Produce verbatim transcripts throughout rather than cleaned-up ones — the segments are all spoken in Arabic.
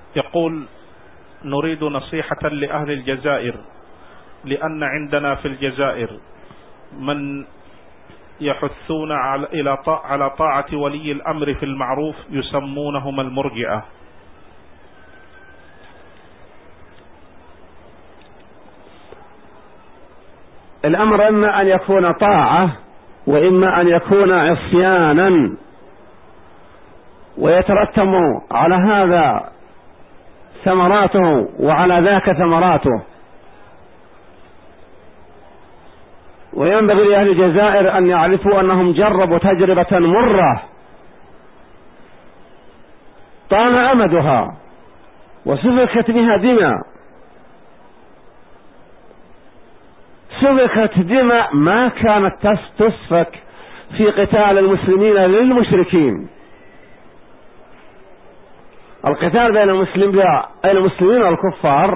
يقول: نريد نصيحة لأهل الجزائر، لأن عندنا في الجزائر من يحثون على طاعة ولي الأمر في المعروف يسمونهم المرجئة. الأمر إما أن يكون طاعة وإما أن يكون عصيانا، ويترتب على هذا ثمراته وعلى ذاك ثمراته. وينبغي لأهل الجزائر أن يعرفوا أنهم جربوا تجربة مرة طال أمدها وسفكت بها دماء، سفكت دماء ما كانت تسفك في قتال المسلمين للمشركين. القتال بين المسلمين والكفار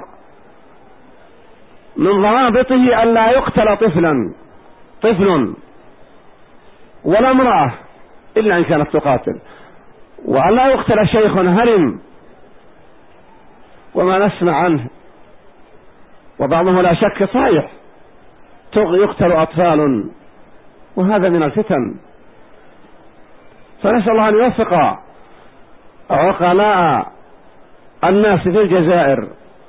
من ضوابطه أن لا يقتل طفلا طفل ولا امرأة إلا أن كانت تقاتل، وأن لا يقتل شيخ هرم، وما نسمع عنه وبعضه لا شك صحيح يقتل أطفال، وهذا من الفتن. فنسأل الله أن يوفق عقلاء الناس في الجزائر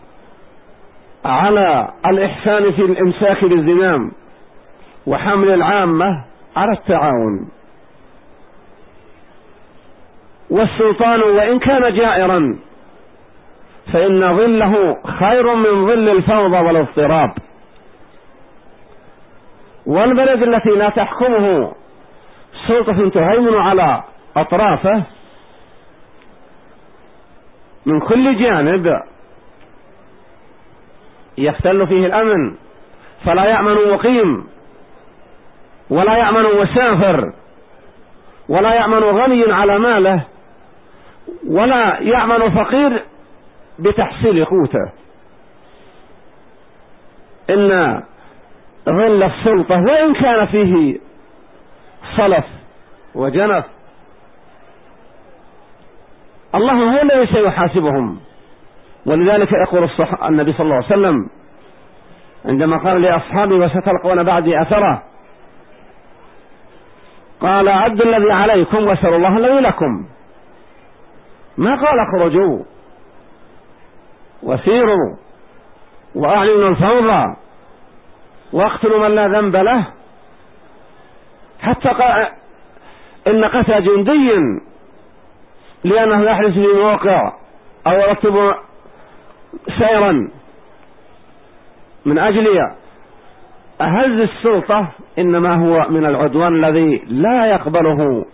على الإحسان في الإمساك بالزمام وحمل العامة على التعاون. والسلطان وإن كان جائرا فإن ظله خير من ظل الفوضى والاضطراب. والبلد التي لا تحكمه سلطة تهيمن على أطرافه من كل جانب يختل فيه الأمن، فلا يأمن مقيم ولا يأمن مسافر ولا يأمن غني على ماله ولا يأمن فقير بتحصيل قوته. إن ظل السلطة وإن كان فيه صلف وجنف الله هو الذي سيحاسبهم. ولذلك يقول النبي صلى الله عليه وسلم عندما قال لأصحابه: وستلقون بعدي أثره، قال: عدوا الذي عليكم واسألوا الله الذي لكم. ما قال اخرجوا وسيروا وأعلنوا الفوضى واقتلوا من لا ذنب له، حتى قال إن قتل جندي لأنه يحدث في موقع أو يرتب سيرا من أجل أهز السلطة، إنما هو من العدوان الذي لا يقبله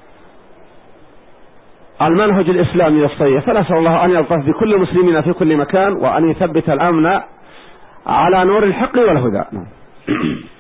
المنهج الإسلامي الصحيح. فنسأل الله أن يلطف بكل مسلمين في كل مكان، وأن يثبت الأمن على نور الحق والهدى.